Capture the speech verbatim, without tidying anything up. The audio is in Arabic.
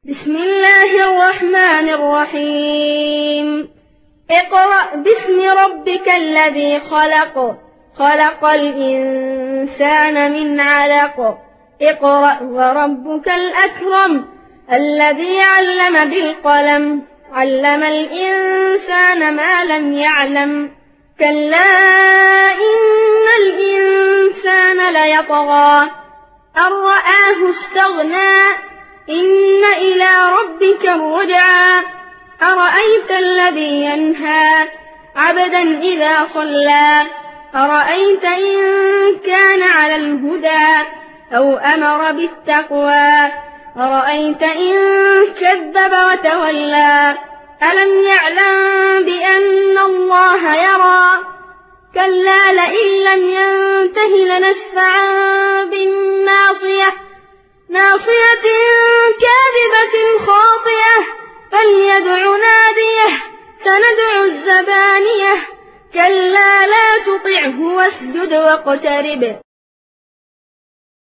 بسم الله الرحمن الرحيم اقرأ باسم ربك الذي خلق خلق الإنسان من علق اقرأ وربك الأكرم الذي علم بالقلم علم الإنسان ما لم يعلم كلا إن الإنسان ليطغى أن رآه استغنى إن إلى ربك الرجعى أرأيت الذي ينهى عبدا إذا صلى أرأيت إن كان على الهدى أو أمر بالتقوى أرأيت إن كذب وتولى ألم يعلم بأن الله يرى كلا لئن لم ينته لنسفعا بالناصية ناصية كاذبة خاطئة فليدع ناديه سندع الزبانية كلا لا تطعه واسجد واقترب